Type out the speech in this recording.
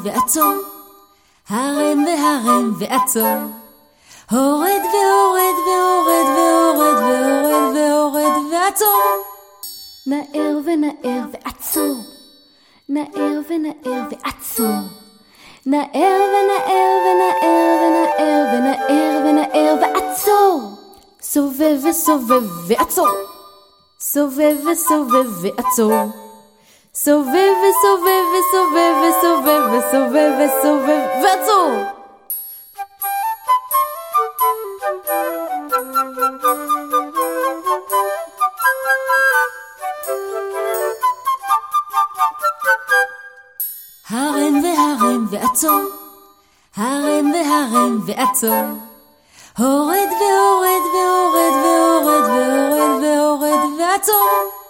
ועצור, הרם והרם ועצור, הורד והורד והורד והורד והורד והורד ועצור, נער ונער ועצור, נער ונער ועצור, נער ונער ונער ונער ונער ונער ועצור, סובב וסובב ועצור, סובב וסובב ועצור, סובב וסובב וסובב וסובב וסובב וסובב ועצור. הרם והרם ועצור, הרם והרם ועצור, הורד והורד והורד והורד והורד והורד ועצור.